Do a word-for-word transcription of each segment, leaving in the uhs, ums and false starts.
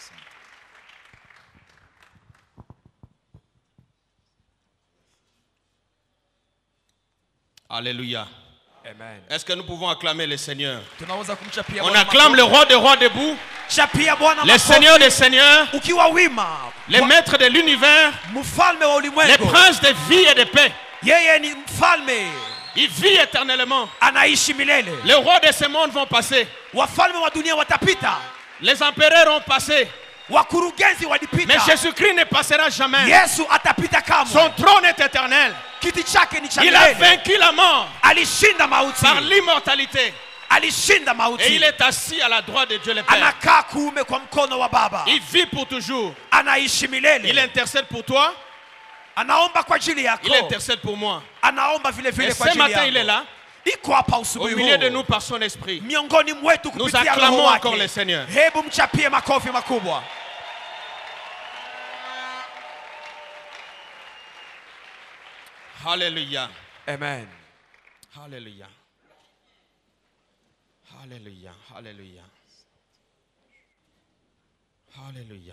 Alléluia. Amen. Est-ce que nous pouvons acclamer le Seigneur? Tunaweza kumchapia On Bwana acclame makofi. le roi des rois debout, Chapia Bwana le makofi. Seigneur des seigneurs, Ukiwa wima. les maîtres de l'univers, Mfalme wa les ulimwengu. princes de vie et de paix. Yeye ni mfalme. Il vit éternellement. Anaishi milele. Les rois de ce monde vont passer. Wafalme wa dunia watapita. Les empereurs ont passé. Wakurugenzi walipita. Mais Jésus-Christ ne passera jamais. Yesu atapita kamwe. Son trône est éternel. Kiti chake ni cha Il a milele. vaincu la mort Alishinda mauti. par l'immortalité. Alishinda mauti. Et il est assis à la droite de Dieu le Père. Anakaa kuume kwa mkono wa Baba. Il vit pour toujours. Anaishi milele. Il intercède pour toi. Anaomba kwa ajili yako. Il intercède pour moi. Anaomba vile Et vile kwa ce ajili matin, il est yako. là, Iko hapa au usubuhi milieu de huu. nous par son esprit. Miongoni mwetu Nous kupitia acclamons roho encore le wake. Seigneur. Hebu mchapie makofi makubwa. Alléluia. Amen. Alléluia. Alléluia. Alléluia. Alléluia.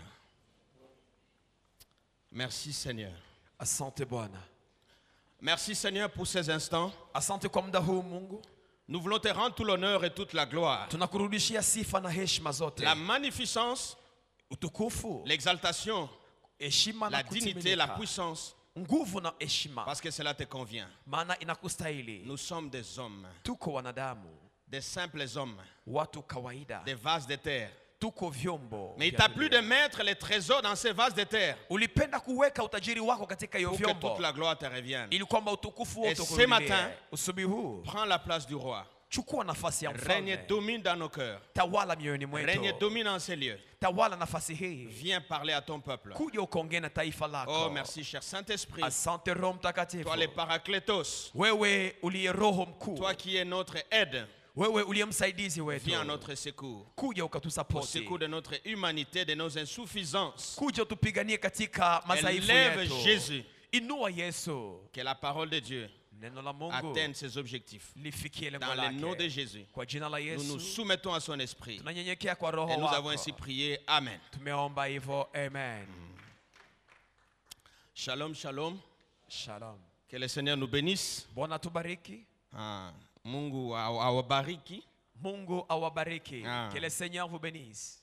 Merci Seigneur. Asante Bwana. Merci Seigneur pour ces instants. Asante kwa muda huu Mungu. Nous voulons te rendre tout l'honneur et toute la gloire. Tunakurudishia sifa na heshima zote. La magnificence, Utukufu, l'exaltation, heshima na la dignité, la kutimilika. puissance, Nguvu na heshima. parce que cela te convient. Maana inakustahili. Nous sommes des hommes, Tuko wanadamu, des simples hommes, watu kawaida. des vases de terre. Tuko vyombo. Mais il vya t'a plu de dunia. mettre les trésors dans ces vases de terre Ulipenda kuweka utajiri wako katika hiyo pour que vyombo. toute la gloire te revienne. Ili kwamba utukufu Et wote ce ukurudilie. matin, Usubuhi huu, Prends la place du roi. chukua nafasi ya Règne et mfalme. domine dans nos cœurs. Tawala mioyoni Règne et mwetu. domine en ces lieux. Tawala nafasi hii. Viens parler à ton peuple. Kuja ukaongee na taifa lako. Oh, merci, cher Saint-Esprit. Asante Roho Mtakatifu. Toi, le Paraclétos. Wewe uliye Roho mkuu. Toi qui es notre aide. Wewe uliye msaidizi wetu. Viens à notre secours. Kuja Au ukatusapoti. secours de notre humanité, de nos insuffisances. Kuja utupiganie katika madhaifu Élève yetu. Jésus. Inua Yesu. Que la parole de Dieu Neno la Mungu atteigne ses objectifs. lifikie lengo Dans le nom de lake. Jésus. Kwa jina la Nous nous Yesu. soumettons à son esprit. Tunanyenyekea kwa roho Et nous avons wako. ainsi prié. Amen. Tumeomba hivyo. Amen. Shalom, shalom. Shalom. Que le Seigneur nous bénisse. Bwana tubariki. Ah, Mungu awabariki. Mungu awabariki. Ah. Que le Seigneur vous bénisse.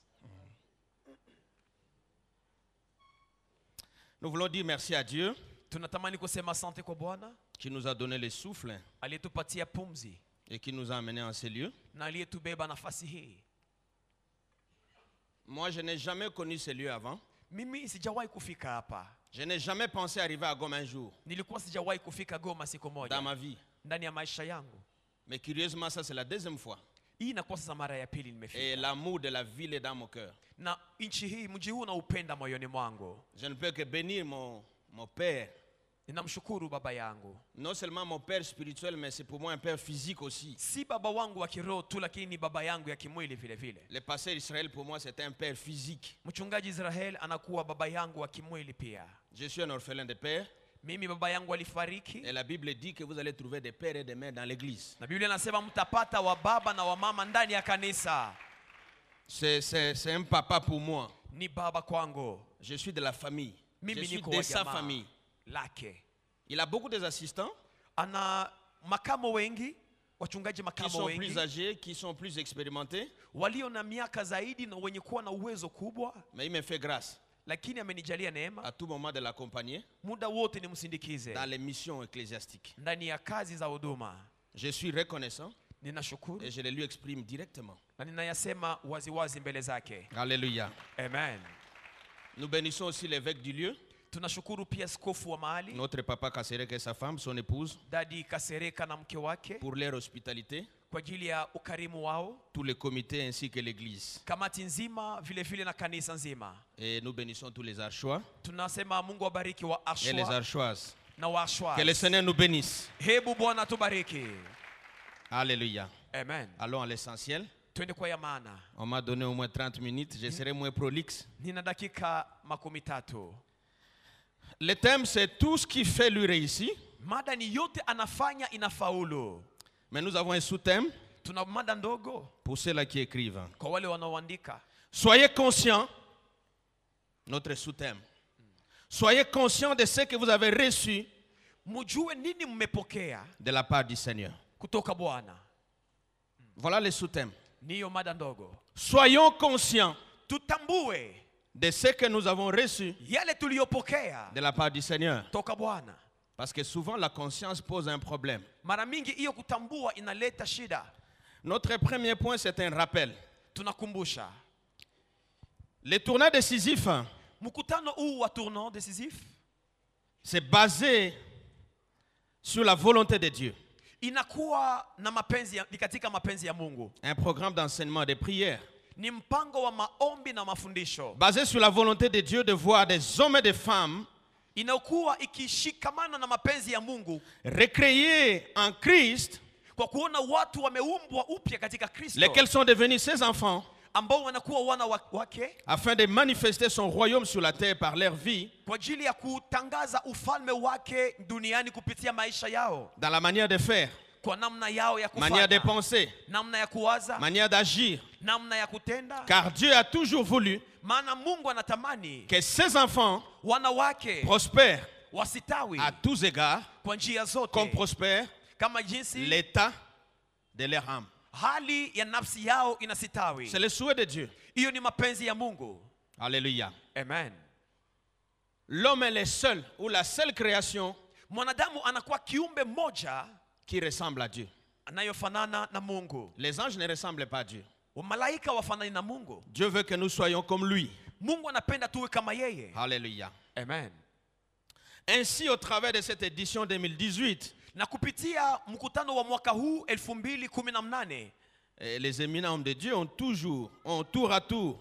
Nous voulons dire merci à Dieu Tunatamani kusema asante kwa Bwana qui nous a donné le souffle aliyetupatia pumzi et qui nous a amenés en ces lieux. na aliyetubeba nafasi hii. Moi, je n'ai jamais connu ces lieux avant. Mimi sijawahi kufika hapa. Je n'ai jamais pensé arriver à Goma un jour Nilikuwa sijawahi kufika Goma siku dans moja ma vie. ndani ya maisha yangu. Mais curieusement, ça c'est la deuxième fois. Hii inakuwa sasa mara ya pili Et nimefika. l'amour de la ville est dans mon cœur. Na nchi hii, mji huu naupenda moyoni mwangu. Je ne peux que bénir mon, mon père. Ninamshukuru baba yangu. Non seulement mon père spirituel, mais c'est pour moi un père physique aussi. Si baba wangu wa kiroho tu, lakini ni baba yangu ya kimwili vile vile. Le pasteur Israël, pour moi, c'est un père physique. Mchungaji Israel anakuwa baba yangu wa kimwili pia. Je suis un orphelin de père. Mimi baba yangu alifariki. Et la Bible dit que vous allez trouver des pères et des mères dans l'église. Na Biblia inasema mtapata wa baba na wa mama ndani ya kanisa. C'est, c'est, c'est un papa pour moi. Ni baba kwangu. Je suis de la famille. Mimi Je suis niko de wa sa jamaa famille. lake. Il a beaucoup d'assistants Ana makamo wengi, wachungaji qui makamo sont plus wengi, âgés, qui sont plus expérimentés. walio na miaka zaidi na wenye kuwa na uwezo kubwa, Mais il me fait grâce lakini amenijalia neema à tout moment de l'accompagner muda wote nimsindikize dans les missions ecclésiastiques. ndani ya kazi za huduma. Je suis reconnaissant Ninashukuru et je le lui exprime directement. na ninayasema waziwazi mbele zake. Alléluia. Amen. Nous bénissons aussi l'évêque du lieu, Tunashukuru pia skofu wa mahali, notre papa Kasereka et sa femme, son épouse, Dadi Kasereka na mke wake, pour leur hospitalité, kwa ajili ya ukarimu wao, tous les comités ainsi que l'église. kamati nzima vile vile na kanisa nzima. Et nous bénissons tous les Archois Tunasema Mungu abariki wa et les Ashwa Archoises. na wa Ashwa. Que le Seigneur nous bénisse. Hebu Bwana tubariki. Alléluia. Amen. Allons à l'essentiel. Twende kwa ya maana. On m'a donné au moins trente minutes, je serai moins prolixe. Nina dakika makumi tatu. Le thème, c'est tout ce qui fait lui réussir. Mada ni yote anafanya inafaulu. Mais nous avons un sous-thème Tuna mada ndogo pour ceux-là qui écrivent. kwa wale wanaoandika. Soyez conscients Notre sous-thème. Soyez conscients de ce que vous avez reçu Mujue nini mmepokea de la part du Seigneur. kutoka Bwana. Voilà le sous-thème. Niyo mada ndogo. Soyons conscients Tutambue de ce que nous avons reçu yale tuliyopokea de la part du Seigneur. toka Bwana. Parce que souvent la conscience pose un problème. Mara mingi hiyo kutambua inaleta shida. Notre premier point, c'est un rappel. Tunakumbusha. Le tournant décisif, Mkutano huu wa tournant décisif c'est basé sur la volonté de Dieu. inakuwa na mapenzi ya, katika mapenzi ya Mungu. Un programme d'enseignement et de prière. Ni mpango wa maombi na mafundisho. Basé sur la volonté de Dieu de voir des hommes et des femmes Inakuwa ikishikamana na mapenzi ya Mungu. Recréés en Christ. Kwa kuona watu wameumbwa upya katika Kristo. Lesquels sont devenus ses enfants. Ambao wanakuwa wana wake. Afin de manifester son royaume sur la terre par leur vie. Kwa ajili ya kutangaza ufalme wake duniani kupitia maisha yao. Dans la manière de faire. Kwa namna yao ya kufanya. Manière de penser. Namna ya kuwaza. Manière d'agir. Namna ya kutenda. Car Dieu a toujours voulu maana Mungu anatamani que ses enfants wanawake prospèrent wasitawi à tous égards kwa njia zote comme prospère kama jinsi l'état de leur âme. hali ya nafsi yao inasitawi. C'est le souhait de Dieu. Hiyo ni mapenzi ya Mungu. Alléluia. Amen. L'homme est le seul ou la seule création Mwanadamu anakuwa kiumbe moja qui ressemble à Dieu. anayofanana na Mungu. Les anges ne ressemblent pas à Dieu. Malaika wafanani na Mungu. Dieu veut que nous soyons comme lui. Mungu anapenda tuwe kama yeye. Alléluia. Amen. Ainsi, au travers de cette édition deux mille dix-huit, na kupitia mkutano wa mwaka huu elfu mbili kumi na nane, les éminents hommes de Dieu ont toujours, ont tour à tour,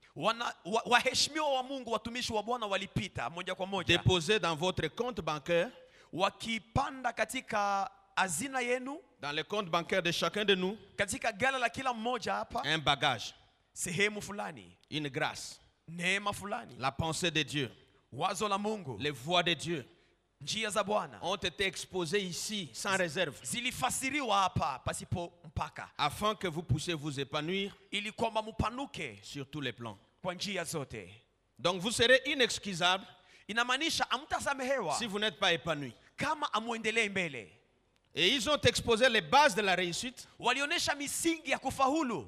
waheshimiwa wa, wa Mungu, watumishi wa Bwana walipita moja kwa moja, déposé dans votre compte bancaire, wakipanda katika hazina yenu, dans le compte bancaire de chacun de nous, katika gala la kila mmoja hapa, un bagage, sehemu fulani, une grâce, neema fulani, la pensée de Dieu, wazo la Mungu, les voies de Dieu, njia za Bwana ont été exposées ici sans réserve, zilifasiriwa hapa pasipo mpaka, afin que vous puissiez vous épanouir ili kwamba mupanuke sur tous les plans. kwa njia zote. Donc vous serez inexcusable inamaanisha amtasamehewa si vous n'êtes pas épanoui. Kama amuendelee mbele. Et ils ont exposé les bases de la réussite. Walionyesha misingi ya kufaulu.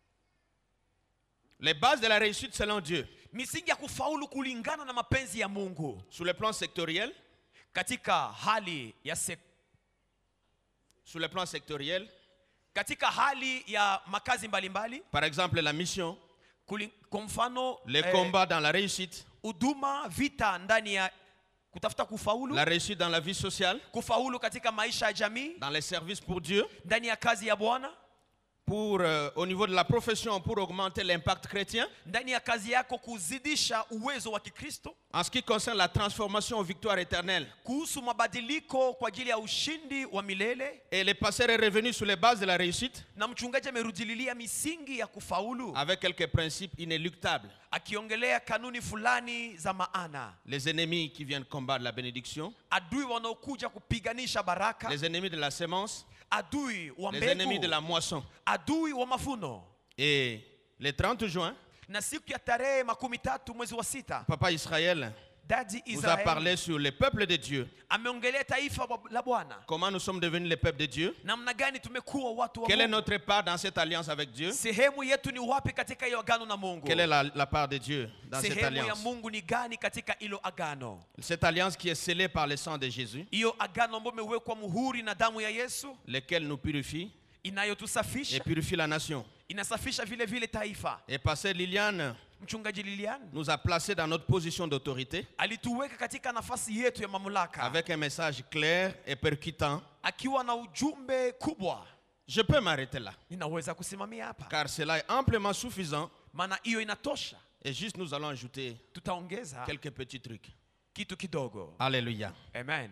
Les bases de la réussite selon Dieu. Misingi ya kufaulu kulingana na mapenzi ya Mungu. Sur le plan sectoriel. Katika hali ya sek Sur le plan sectoriel. Katika hali ya makazi mbalimbali. Par exemple la mission. Kwa mfano les eh, combats dans la réussite. Huduma, vita ndani ya kutafuta kufaulu. La réussite dans la vie sociale. Kufaulu katika maisha ya jamii. Dans les services pour Dieu. Ndani ya kazi ya Bwana. Pour euh, au niveau de la profession, pour augmenter l'impact chrétien. Ndani ya kazi yako kuzidisha uwezo wa Kikristo. En ce qui concerne la transformation aux victoires éternelles. Kuhusu mabadiliko kwa ajili ya ushindi wa milele. Et le pasteur est revenu sur les bases de la réussite. Na mchungaji amerudililia misingi ya kufaulu. Avec quelques principes inéluctables. Akiongelea kanuni fulani za maana. Les ennemis qui viennent combattre la bénédiction. Adui wanaokuja kupiganisha baraka. Les ennemis de la semence. Adui wa mbegu. Les ennemis de la moisson. Adui wa mavuno. Et le trente juin, na siku ya tarehe makumi tatu mwezi wa sita, Papa Israël Daddy vous Israel a parlé sur le peuple de Dieu. Ameongelea taifa la Bwana. Comment nous sommes devenus le peuple de Dieu? Namna gani tumekuwa watu wa Quelle est Mungu? notre part dans cette alliance avec Dieu? Sehemu yetu ni wapi katika hiyo agano na Mungu? Quelle est la, la part de Dieu dans Sehemu cette alliance? ya Mungu ni gani katika hilo agano? Cette alliance qui est scellée par le sang de Jésus. Hiyo agano ambayo imewekwa muhuri na damu ya Yesu, lequel nous purifie inayotusafisha et purifie la nation. Inasafisha vile vile taifa. Et pasteur Liliane Mchungaji Liliane nous a placés dans notre position d'autorité. Alituweka katika nafasi yetu ya mamlaka. Avec un message clair et percutant. Akiwa na ujumbe kubwa. Je peux m'arrêter là. Ninaweza kusimamia hapa. Car cela est amplement suffisant. Maana hiyo inatosha. Et juste nous allons ajouter tutaongeza quelques petits trucs. Kitu kidogo. Alléluia. Amen.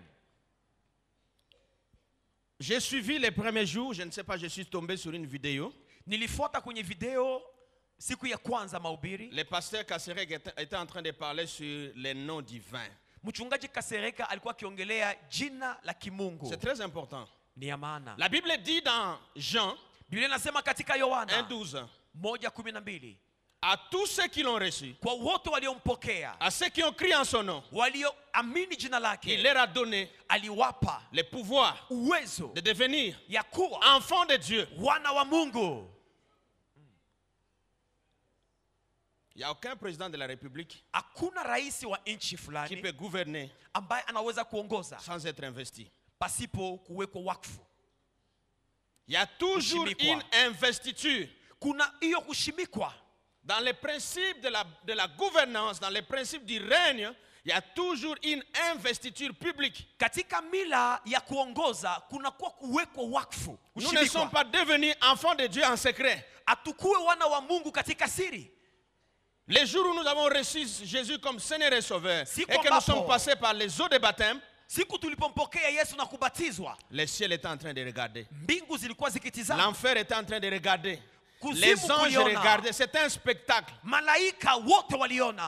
J'ai suivi les premiers jours, je ne sais pas, je suis tombé sur une vidéo. Nilifuata kwenye video siku ya kwanza mahubiri. Le pasteur Kasereka était en train de parler sur les noms divins. Mchungaji Kasereka alikuwa akiongelea jina la kimungu. C'est très important. Ni ya maana. La Bible dit dans Jean, Biblia inasema katika Yohana un douze, moja kumi na mbili, à tous ceux qui l'ont reçu, kwa wote waliompokea, à ceux qui ont crié en son nom, walioamini jina il lake, leur a donné aliwapa le pouvoir uwezo de devenir ya kuwa enfants de Dieu. wana wa Mungu. Il n'y a aucun président de la République Hakuna rais wa nchi qui fulani peut gouverner ambaye anaweza kuongoza sans être investi. pasipo kuwekwa wakfu. Il y a toujours Kushimikwa. une investiture. Kuna hiyo kushimikwa Dans les principes de la, de la gouvernance, dans les principes du règne, il y a toujours une investiture publique. katika mila ya kuongoza, kuna kuwa kuwekwa wakfu, Nous ne sommes kushimikwa. pas devenus enfants de Dieu en secret. Atukue wana wa Mungu katika siri. Les jours où nous avons reçu Jésus comme Seigneur et Sauveur, Si et que nous ambapo- sommes passés par les eaux de baptême, Siku tulipompokea Yesu na kubatizwa, le ciel était en train de regarder. mbingu zilikuwa zikitizama, L'enfer était en train de regarder. Kuzimu Les anges kuliona. regardaient. C'était un spectacle. malaika wote waliona,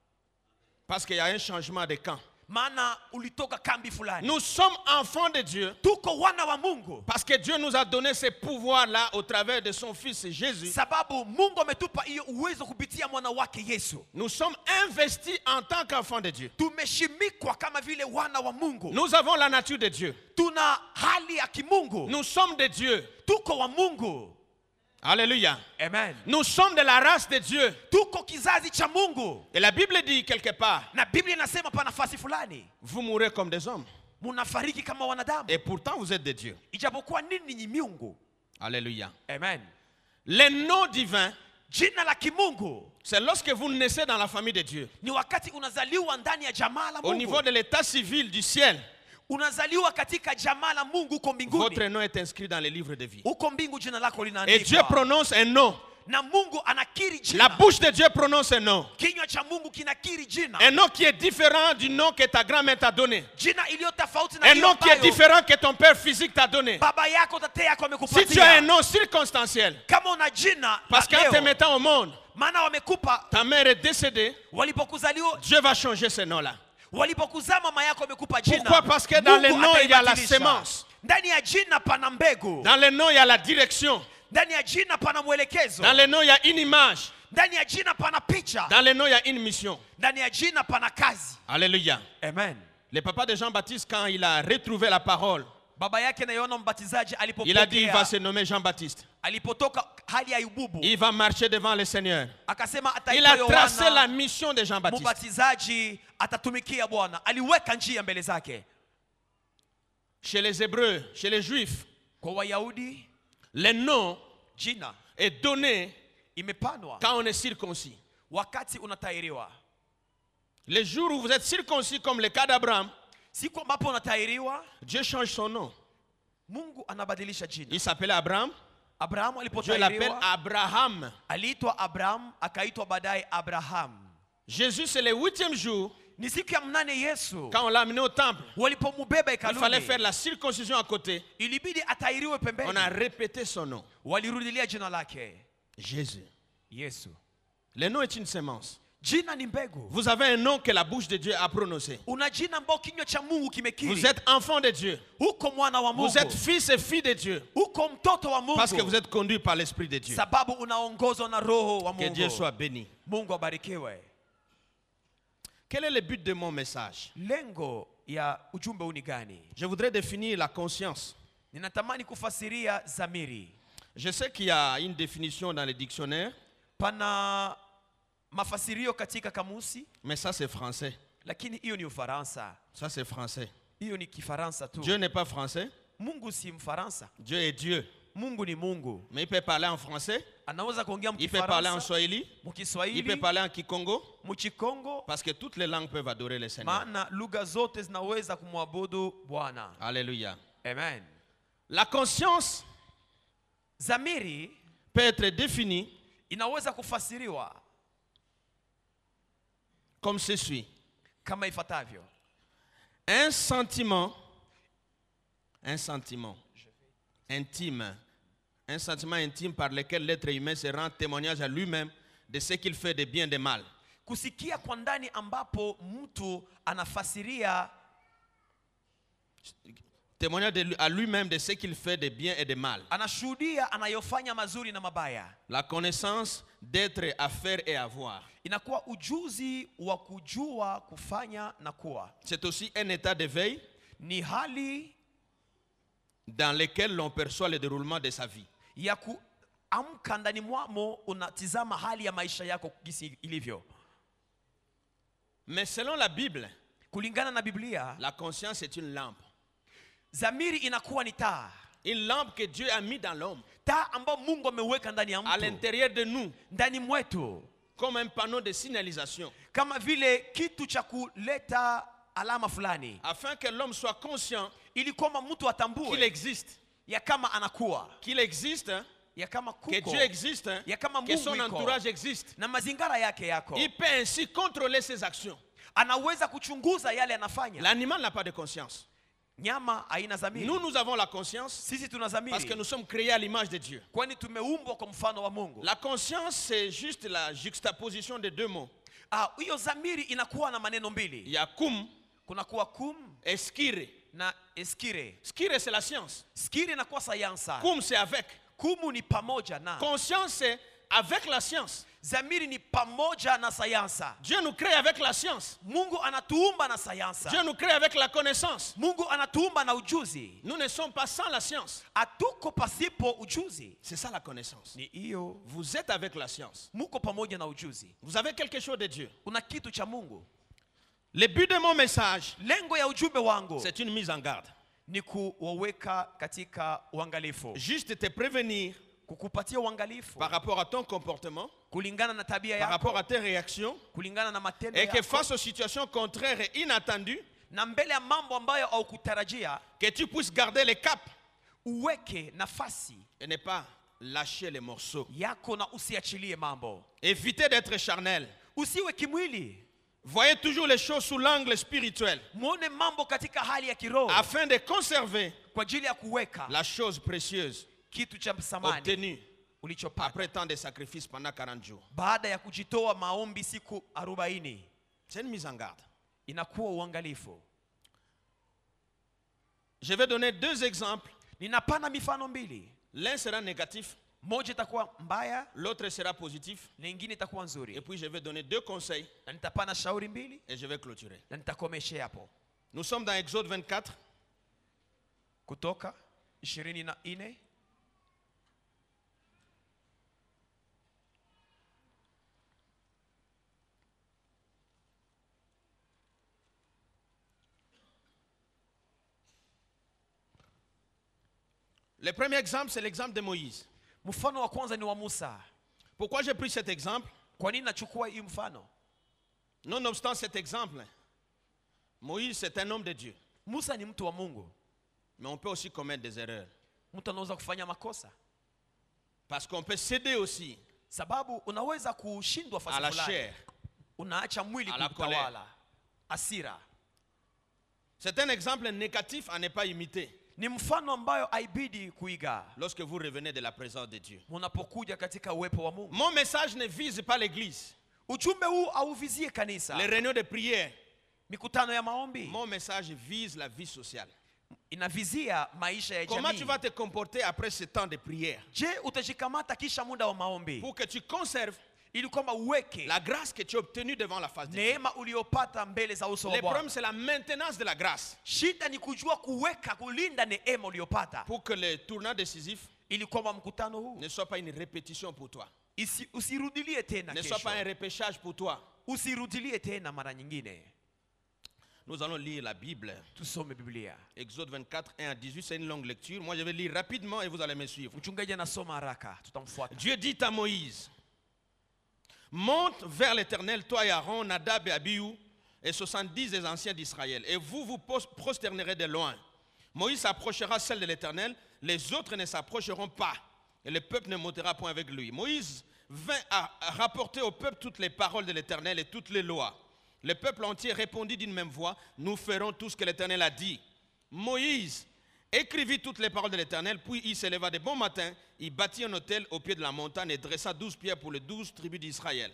Parce qu'il y a un changement de camp. maana ulitoka kambi fulani. Nous sommes enfants de Dieu. Tuko wana wa Mungu Parce que Dieu nous a donné ce pouvoir-là au travers de son Fils Jésus. sababu Mungu ametupa hiyo uwezo kupitia mwana wake Yesu. Nous sommes investis en tant qu'enfants de Dieu. Tumeshimikwa kama vile wana wa Mungu. Nous avons la nature de Dieu. Tuna hali ya kimungu. Nous sommes de Dieu. Tuko wa Mungu. Alléluia. Amen. Nous sommes de la race de Dieu. Tuko kizazi cha Mungu. Et la Bible dit quelque part, Na Biblia inasema pa nafasi fulani, vous mourrez comme des hommes. munafariki kama wanadamu. Et pourtant, vous êtes de Dieu. Ijapokuwa nini ni miungu. Alléluia. Amen. Les noms divins, Jina la kimungu c'est lorsque vous naissez dans la famille de Dieu. ni wakati unazaliwa ndani ya jamaa la Au niveau Mungu. de l'état civil du ciel, Unazaliwa katika jamaa la Mungu uko votre mbinguni. nom est inscrit dans les livres de vie. Uko mbingu jina lako Et Dieu linaandikwa. prononce un nom. Na Mungu anakiri La jina. bouche de Dieu prononce un nom. Kinywa cha Mungu kinakiri jina. Un nom qui est différent du nom que ta grand-mère t'a donné. Jina iliyo tofauti na Un hiyo nom qui est ambayo différent que ton père physique t'a donné. baba yako tate yako Si tu as un amekupatia. nom circonstanciel, Kama una jina parce la qu'en te leo, mettant au monde, maana wamekupa ta mère est décédée, walipokuzaliwa, Dieu va changer ce nom-là. walipokuzaa mama yako amekupa jina. Pourquoi? Parce que dans Mungu les noms, il y a la ataibadilisha. sémence. Ndani ya jina pana mbegu. Dans les noms, il y a la direction. Ndani ya jina pana mwelekezo. Dans les noms, il y a une image. Ndani ya jina pana picha. Dans les noms, il y a une mission. Ndani ya jina pana kazi. Alléluia. Amen. Le papa de Jean-Baptiste, quand il a retrouvé la parole, Baba yake na Yohana Mbatizaji il a dit il va alipopokea, se nommer Jean-Baptiste. alipotoka hali ya ububu, Il va marcher devant le Seigneur. akasema Il a ataitwa tracé la Yohana mission de Jean-Baptiste. Mbatizaji, atatumikia Bwana. Aliweka njia mbele zake. Chez les Hébreux, chez les Juifs, Kwa Wayahudi le nom jina est donné imepanwa quand on est circoncis. wakati unatahiriwa. Le jour où vous êtes circoncis, comme le cas d'Abraham, Siku ambapo unatahiriwa, Dieu change son nom. Mungu anabadilisha jina. Il s'appelait Abraham. Abrahamu Dieu l'appelle alipotahiriwa Abraham. aliitwa Abraham, akaitwa baadaye Abraham. Jésus, c'est le huitième jour, Ni siku ya mnane Yesu quand on l'a amené au temple. walipomubeba Il fallait hekaluni, faire la circoncision à côté. ilibidi atahiriwe On a pembeni. répété son nom. Walirudilia jina lake Jésus. Yesu. Le nom est une sémence. Jina ni mbegu. Vous avez un nom que la bouche de Dieu a prononcé. Una jina ambao kinywa cha Mungu kimekiri. Vous êtes enfant de Dieu. Uko mwana wa Mungu. Vous êtes fils et filles de Dieu. Uko mtoto wa Mungu. Parce que vous êtes conduits par l'Esprit de Dieu. Sababu unaongozwa na roho wa Que Dieu Mungu. soit béni. Mungu abarikiwe. Quel est le but de mon message? Lengo ya ujumbe huu ni gani? Je voudrais définir la conscience. Ninatamani kufasiria zamiri. Je sais qu'il y a une définition dans les dictionnaires, Pana mafasirio katika kamusi, mais ça c'est français. lakini hiyo ni Ufaransa. Ça c'est français. Hiyo ni Kifaransa tu. Dieu n'est pas français. Mungu si Mfaransa. Dieu est Dieu. Mungu ni Mungu. Mais il peut parler en français, Anaweza kuongea il peut parler en Mkifaransa, swahili, il peut Mkiswahili, parler en kikongo, Mchikongo, parce que toutes les langues peuvent adorer le Seigneur. maana lugha zote zinaweza kumwabudu Bwana. Alléluia. Amen. La conscience Zamiri peut être définie inaweza kufasiriwa comme ceci. kama ifuatavyo. Un sentiment, un sentiment intime, un sentiment intime par lequel l'être humain se rend témoignage à lui-même de ce qu'il fait de bien et de mal. Kusikia kwa ndani ambapo mtu anafasiria témoignant de lui- à lui-même de ce qu'il fait de bien et de mal. Anashuhudia anayofanya mazuri na mabaya. La connaissance d'être, à faire et à voir. Inakuwa ujuzi wa kujua, kufanya na kuwa. C'est aussi un état d'éveil Ni hali dans lequel l'on perçoit le déroulement de sa vie. ya kuamka ndani mwamo, unatizama hali ya maisha yako jinsi ilivyo. Mais selon la Bible, Kulingana na Biblia, la conscience est une lampe. dhamiri inakuwa ni taa. Une lampe que Dieu a mis dans l'homme, Taa ambayo Mungu ameweka ndani ya à mtu, l'intérieur de nous, ndani mwetu, comme un panneau de signalisation, kama vile kitu cha kuleta alama fulani, afin que l'homme soit conscient ili kwamba mtu qu'il atambue existe, ya kama anakuwa, qu'il existe, ya kama que kuko, Dieu existe, ya kama que son Mungu iko, entourage existe. na mazingara yake yako. Il peut ainsi contrôler ses actions. Anaweza kuchunguza yale anafanya. L'animal n'a pas de conscience. Nyama haina dhamiri. Nous, nous avons la conscience Sisi tuna parce que dhamiri nous sommes créés à l'image de Dieu. kwani tumeumbwa kwa mfano wa Mungu. La conscience, c'est juste la juxtaposition de deux mots. Ah, hiyo dhamiri inakuwa na maneno Il mbili. y a kum Kuna kuwa kum et skire. na eskire. Skire, c'est la science. Skire inakuwa sayansa. Kum, c'est avec. Kumu ni pamoja na. Conscience, c'est avec la science. Dhamiri ni pamoja na sayansa. Dieu nous crée avec la science. Mungu anatuumba na sayansa. Dieu nous crée avec la connaissance. Mungu anatuumba na ujuzi. Nous ne sommes pas sans la science. Hatuko pasipo ujuzi. C'est ça la connaissance. Ni hiyo. Vous êtes avec la science. Muko pamoja na ujuzi. Vous avez quelque chose de Dieu. Una kitu cha Mungu. Le but de mon message, Lengo ya ujumbe wangu c'est une mise en garde. ni kuwaweka katika uangalifu. Juste te prévenir Kukupatia uangalifu par rapport à ton comportement, kulingana na tabia par rapport yako, à tes réactions, kulingana na matendo et que yako, face aux situations contraires et inattendues, na mbele ya mambo ambayo haukutarajia, que tu puisses garder le cap uweke nafasi et ne pas lâcher les morceaux. yako na usiachilie mambo. Évitez d'être charnel. Usiwe kimwili. Voyez toujours les choses sous l'angle spirituel Muone mambo katika hali ya kiroho afin de conserver kwa ajili ya kuweka la chose précieuse kitu cha thamani obtenue ulichopata après tant de sacrifices pendant quarante jours. baada ya kujitoa maombi siku arobaini. C'est une mise en garde. Inakuwa uangalifu. Je vais donner deux exemples. Ninapana mifano mbili. L'un sera négatif, Moja itakuwa mbaya l'autre sera positif. na nyingine itakuwa Et nzuri. puis je vais donner deux conseils Na nitapana shauri mbili et je vais clôturer. na nitakomeshea hapo. Nous sommes dans Exode vingt-quatre. Kutoka ishirini na nne. Le premier exemple, c'est l'exemple de Moïse. Mfano wa kwanza ni wa Musa. Pourquoi j'ai pris cet exemple? Kwa nini nachukua hii mfano? Nonobstant cet exemple, Moïse, c'est un homme de Dieu. Musa ni mtu wa Mungu. Mais on peut aussi commettre des erreurs. Mtu anaweza kufanya makosa. Parce qu'on peut céder aussi Sababu unaweza kushindwa à fasi la fulani. chair. Unaacha mwili À la kutawala. Hasira. C'est un exemple négatif à ne pas imiter Ni mfano ambayo haibidi kuiga. lorsque vous revenez de la présence de Dieu. Unapokuja katika uwepo wa Mungu. Mon message ne vise pas l'église, Ujumbe huu hauvizie kanisa. les réunions de prière. Mikutano ya maombi. Mon message vise la vie sociale. Inavizia maisha ya Comment tu jamii. vas te comporter après ce temps de prière Je, utajikamata kisha muda wa maombi pour que tu conserves ili kwamba uweke la grâce que tu as obtenue devant la face de Dieu. neema uliopata mbele za uso wa Le Bwana. problème, c'est la maintenance de la grâce Shida ni kujua kuweka, kulinda neema uliopata pour que le tournant décisif ili kwamba mkutano huu ne soit pas une répétition pour toi, isi, usirudilie tena ne soit kesho. pas un repêchage pour toi. Usirudilie tena mara nyingine. Nous allons lire la Bible. Tusome Biblia. Exode vingt-quatre, un à dix-huit, c'est une longue lecture. Moi, je vais lire rapidement et vous allez me suivre. Mchungaji anasoma haraka, tutamfuata. Dieu dit à Moïse, monte vers l'Éternel, toi et Aaron, Nadab et Abihu, et soixante-dix des anciens d'Israël, et vous vous prosternerez de loin. Moïse s'approchera celle de l'Éternel, les autres ne s'approcheront pas, et le peuple ne montera point avec lui. Moïse vint à rapporter au peuple toutes les paroles de l'Éternel et toutes les lois. Le peuple entier répondit d'une même voix, nous ferons tout ce que l'Éternel a dit. Moïse écrivit toutes les paroles de l'Éternel, puis il se leva de bon matin, il bâtit un autel au pied de la montagne et dressa douze pierres pour les douze tribus d'Israël.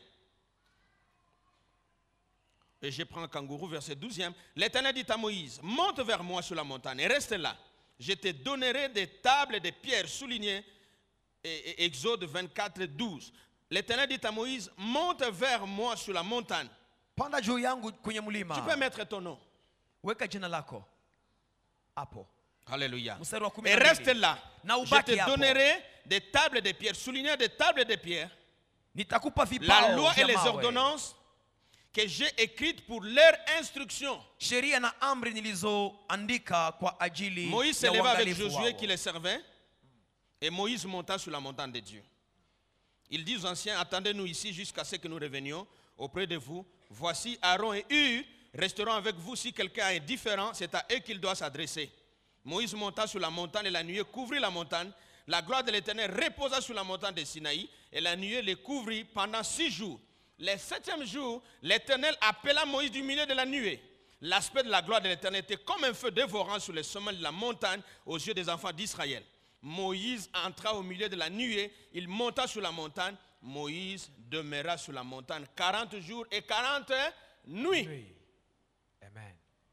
Et je prends un kangourou, verset douzième. L'Éternel dit à Moïse, monte vers moi sur la montagne et reste là. je te donnerai des tables et des pierres soulignées. Et, et, Exode vingt-quatre, douze. L'Éternel dit à Moïse, monte vers moi sur la montagne. Panda juu yangu kwenye mlima. Tu peux mettre ton nom. Weka jina lako hapo. Alléluia. Mstari wa kumi Et na mbili. reste là. Na Je ubaki te hapo. donnerai des tables et des pierres. Soulignées des tables et des pierres. Nitakupa La vipao loi et vya les mawe. ordonnances que j'ai écrites pour leur instruction. Sheria na amri nilizoandika kwa ajili Moïse ya s'éleva avec uangalifu Josué wao. qui les servait. Et Moïse monta sur la montagne de Dieu. Il dit aux anciens, attendez-nous ici jusqu'à ce que nous revenions auprès de vous. Voici Aaron et Hur resteront avec vous. Si quelqu'un est différent, c'est à eux qu'il doit s'adresser. Moïse monta sur la montagne et la nuée couvrit la montagne. La gloire de l'Éternel reposa sur la montagne de Sinaï et la nuée les couvrit pendant six jours. Le septième jour, l'Éternel appela Moïse du milieu de la nuée. L'aspect de la gloire de l'Éternel était comme un feu dévorant sur les sommets de la montagne aux yeux des enfants d'Israël. Moïse entra au milieu de la nuée, il monta sur la montagne. Moïse demeura sur la montagne quarante jours et quarante nuits. Oui. Amen.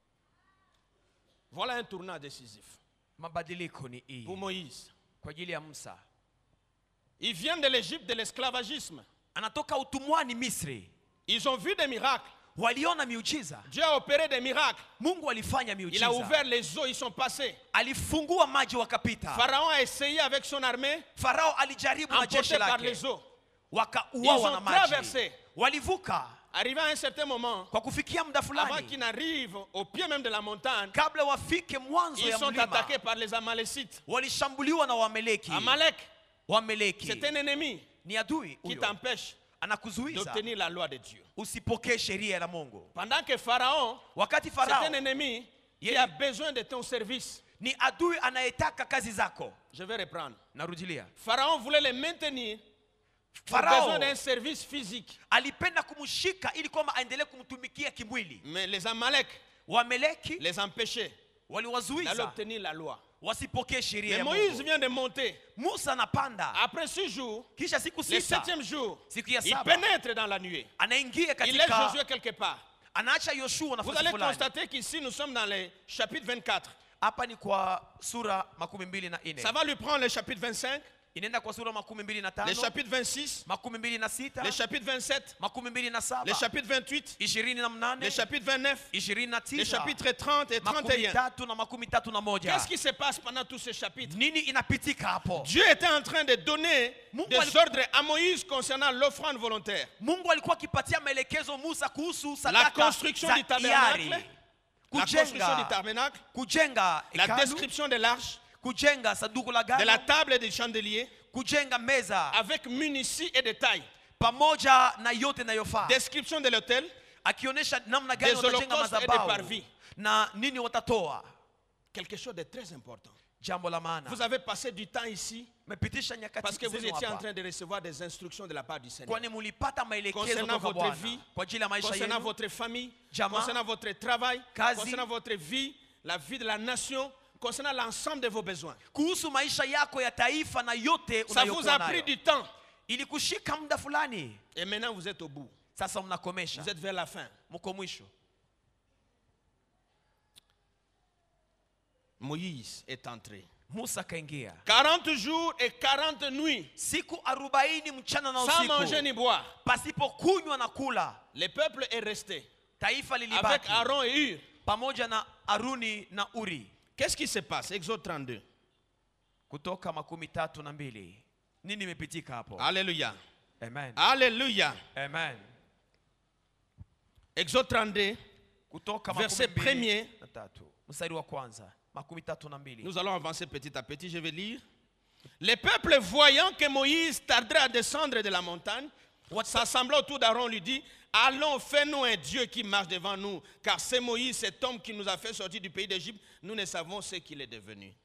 Voilà un tournant décisif Mabadiliko ni hii pour Moïse. kwa ajili ya Musa. Ils viennent de l'Égypte, de l'esclavagisme. Anatoka utumwani Misri. Ils ont vu des miracles. Waliona miujiza. Dieu a opéré des miracles. Mungu alifanya Il miujiza. a ouvert les eaux, ils sont passés. Alifungua maji wakapita. Pharaon a essayé avec son armée, Farao alijaribu na jeshi emporté par lake. les eaux. Ils Wakauawa na ont maji. traversé. Walivuka Arrivé à un certain moment, kwa kufikia muda avant fulani. qu'ils n'arrivent au pied même de la montagne, Kabla wafike mwanzo ils ya sont mlima. attaqués par les Amalécites. Walishambuliwa na Wameleki. Amalek, Wameleki. c'est un ennemi Ni adui qui huyo. t'empêche Anakuzuiza d'obtenir la loi de Dieu. usipokee sheria ya Mungu. Pendant que Pharaon, Wakati c'est Farao un ennemi qui Yeye- a besoin de ton service. ni adui anayetaka kazi zako. Je vais reprendre. Narudilia. Pharaon voulait les maintenir pour Farao besoin d'un service physique. alipenda kumshika ili kwamba aendelee kumtumikia kimwili. Mais les Amalek Wameleki les empêchaient d'aller waliwazuiza obtenir la loi. wasipokee sheria Mais ya Moïse Mungu. vient de monter. Musa anapanda. Après six jours, Kisha siku le sita septième jour, siku ya il saba pénètre dans la nuée. anaingia Il laisse katika Josué quelque part. anaacha Yoshua Vous nafasi allez fulani. constater qu'ici, nous sommes dans le chapitre vingt-quatre. Hapa ni kwa sura makumi mbili na nne. Ça va lui prendre le chapitre vingt-cinq, Inaenda kwa sura makumi mbili na tano, le chapitre vingt-six, makumi mbili na sita, le chapitre vingt-sept, makumi mbili na saba, le chapitre vingt-huit, ishirini na mnane, le chapitre vingt-neuf, ishirini na le tisa, chapitre trente et trente et makumi un. tatu na makumi tatu na moja. Qu'est-ce qui se passe pendant tous ces chapitres? Nini inapitika hapo? Dieu était en train de donner Mungu des ali- ordres à Moïse concernant l'offrande volontaire. Mungu alikuwa akipatia maelekezo Musa kuhusu La sadaka construction za du tabernacle, hiari. la construction du Kujenga, tabernacle, kujenga la hekalu, description de l'arche, kujenga sanduku la de la agano, table et des chandeliers, kujenga meza avec munitie et détails, pamoja na yote inayofaa, description de l'autel, akionyesha namna gani des watajenga holocaustes et des madhabahu parvis. na nini watatoa. Quelque chose de très important. Jambo la maana, Vous avez passé du temps ici mepitisha nyakati parce que vous zenu étiez en hapa, train de recevoir des instructions de la part du Seigneur. kwani mulipata maelekezo Concernant toka votre Bwana vie, kwa ajili ya maisha concernant yenu, votre famille, Jamaa, concernant votre travail, kazi, concernant votre vie, la vie de la nation, concernant l'ensemble de vos besoins. kuhusu maisha yako ya taifa na yote Ça vous unayokuwa a pris nayo. du temps. Ilikushika muda fulani, Et maintenant, vous êtes au bout. sasa mnakomesha, Vous êtes vers la fin. mko mwisho. Moïse est entré. Musa kaingia quarante jours et quarante nuits, siku arobaini mchana na sans manger usiku ni boire. pasipo kunywa na kula. Le peuple est resté Taifa avec lilibaki Aaron et Hur. pamoja na Aruni na Uri. Qu'est-ce qui se passe? Exode trente-deux. Kutoka makumi tatu na mbili. Nini imepitika hapo? Alléluia. Amen. Alléluia. Amen. Exode trente-deux, Kutoka verset makumi mbili premier. na tatu. Mstari wa kwanza. Makumi tatu na mbili. Nous allons avancer petit à petit, je vais lire. Les peuples, voyant que Moïse tarderait à descendre de la montagne, s'assemblant autour d'Aaron, lui dit, allons, fais-nous un Dieu qui marche devant nous, car c'est Moïse, cet homme qui nous a fait sortir du pays d'Égypte, nous ne savons ce qu'il est devenu.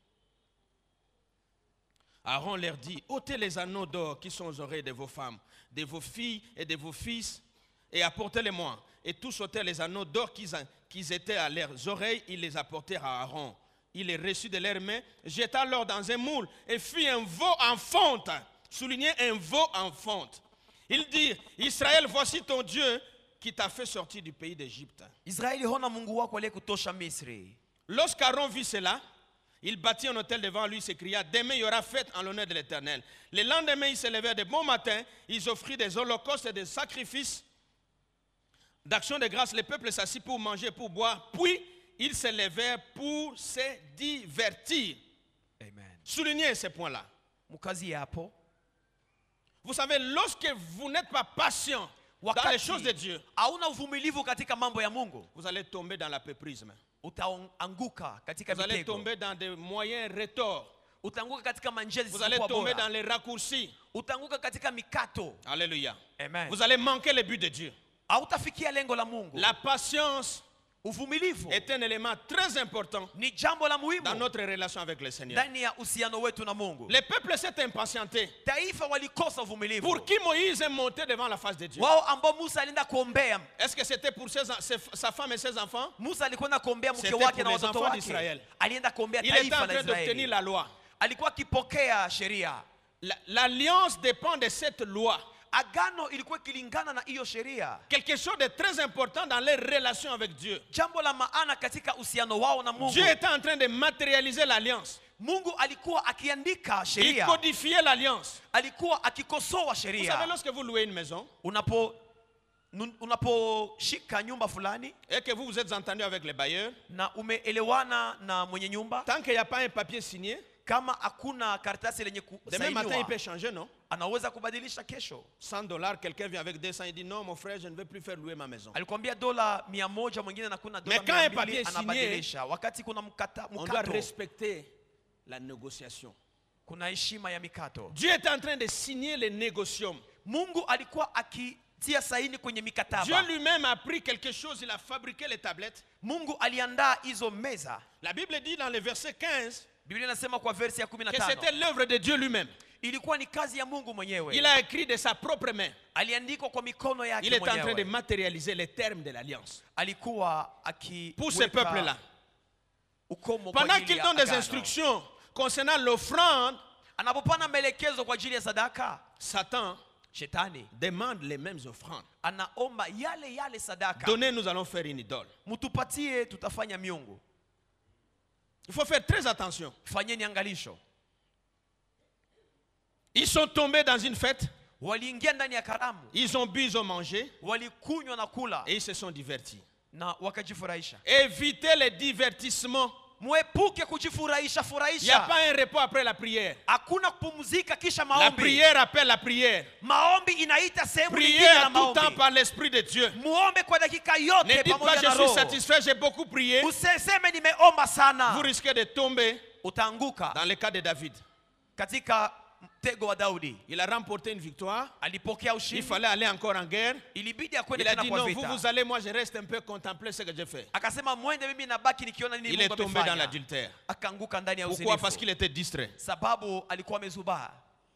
Aaron leur dit, ôtez les anneaux d'or qui sont aux oreilles de vos femmes, de vos filles et de vos fils, et apportez-les-moi. Et tous ôtèrent les anneaux d'or qui qui étaient à leurs oreilles, ils les apportèrent à Aaron. Il les reçut de leurs mains, jeta l'or dans un moule et fit un veau en fonte. Soulignez un veau en fonte. Il dit, Israël, voici ton Dieu qui t'a fait sortir du pays d'Égypte. Israeli, hona Mungu wako aliyekutosha Misri. Lorsqu'Aaron vit cela, Il bâtit un hôtel devant lui, s'écria, demain il y aura fête en l'honneur de l'Éternel. Le lendemain, ils se levèrent de bon matin, ils offrirent des holocaustes et des sacrifices d'action de grâce. Le peuple s'assit pour manger, pour boire, puis ils se levèrent pour se divertir. Amen. Soulignez ce point-là. Mukazi hapo. Vous savez, lorsque vous n'êtes pas patient dans les choses de Dieu, hauna uvumilivu katika mambo ya Mungu, vous allez tomber dans l'apéprisme. Utaanguka katika Vous allez mitego. tomber dans des moyens retors. Utaanguka katika manjia Vous allez zisizokuwa tomber bora. dans les raccourcis. Utaanguka katika mikato. Alléluia. Amen. Vous allez manquer le but de Dieu. Hautafikia lengo la Mungu. La patience Uvumilivu est un élément très important ni jambo la muhimu dans notre relation avec le Seigneur. ndani ya uhusiano wetu na Mungu. Le peuple s'est impatienté. Taifa walikosa uvumilivu. Pour qui Moïse est monté devant la face de Dieu? Wao ambao Musa alienda kuombea. Est-ce que c'était pour ses, ses, sa femme et ses enfants? Musa alikwenda kuombea mke C'était wake pour na les watoto enfants wake. d'Israël. Alienda kuombea Il était en taifa la train d'obtenir Israeli. la loi. Alikuwa akipokea sheria. La- L'alliance dépend de cette loi. Agano ilikuwa ikilingana na hiyo sheria. Quelque chose de très important dans les relations avec Dieu. Jambo la maana katika uhusiano wao na Mungu. Dieu était en train de matérialiser l'alliance. Mungu alikuwa akiandika Il sheria. codifiait l'alliance. Alikuwa akikosoa Vous savez, sheria. lorsque vous louez une maison Unapo nun- unaposhika nyumba fulani et que vous vous êtes entendu avec les bailleurs, na umeelewana na mwenye nyumba, tant qu'il n'y a pas un papier signé, kama hakuna karatasi lenye demain matin il peut kusainiwa, changer, non? anaweza kubadilisha kesho. cent dollars, quelqu'un vient avec deux cents, il dit non, mon frère, je ne veux plus faire louer ma maison. Alikwambia dola mia moja, mwingine na kuna dola Mais quand un mia papier mbili, est signé, anabadilisha. Wakati kuna mkata, On doit mkato, respecter la négociation. kuna heshima ya mikato. Dieu est en train de signer les négociations. Mungu alikuwa akitia saini kwenye Dieu mikataba. lui-même a pris quelque chose, il a fabriqué les tablettes. Mungu aliandaa hizo meza. La Bible dit dans le verset quinze Biblia inasema kwa versi ya kumi na que tano c'était l'œuvre de Dieu lui-même. ilikuwa ni kazi ya Mungu mwenyewe. Il a écrit de sa propre main. Aliandikwa kwa mikono yake Il est en train de mwenyewe. matérialiser les termes de l'alliance. Alikuwa aki Pour ce peuple-là. ukomo kwa Pendant ajili qu'il ya donne des agano. instructions concernant l'offrande, Anapopana maelekezo kwa ajili ya sadaka, Satan shetani demande les mêmes offrandes. anaomba yale yale sadaka. Donnez, nous allons faire une idole. Mtupatie, tutafanya miungu. Il faut faire très attention. Fanyeni angalisho. Ils sont tombés dans une fête, Waliingia ndani ya karamu, ils ont bu, ils ont mangé walikunywa na kula et ils se sont divertis. na wakajifurahisha. Évitez les divertissements. Mwepuke kujifurahisha Il n'y a furahisha. pas un repos après la prière. Hakuna kupumzika kisha La maombi. prière appelle la prière. Maombi inaita sehemu nyingine Priez ya à tout temps maombi. par l'Esprit de Dieu. Muombe kwa dakika Ne yote dites pas pamoja je na suis roho. satisfait, j'ai beaucoup prié. Usiseme nimeomba Vous sana. risquez de tomber Utaanguka dans le cas de David. katika mtego wa Daudi. Il a remporté une victoire. Alipokea Il ushindi, fallait aller encore en guerre. ilibidi akwende Il a tena dit kwa non, vous, vita. vous allez, moi je reste un peu contempler ce que j'ai fait. Akasema mwende, mimi nabaki nikiona nini Il est Mungu tombé dans amefanya. l'adultère. Akaanguka ndani ya Pourquoi? Parce uzinifu qu'il était distrait. sababu alikuwa amezubaa.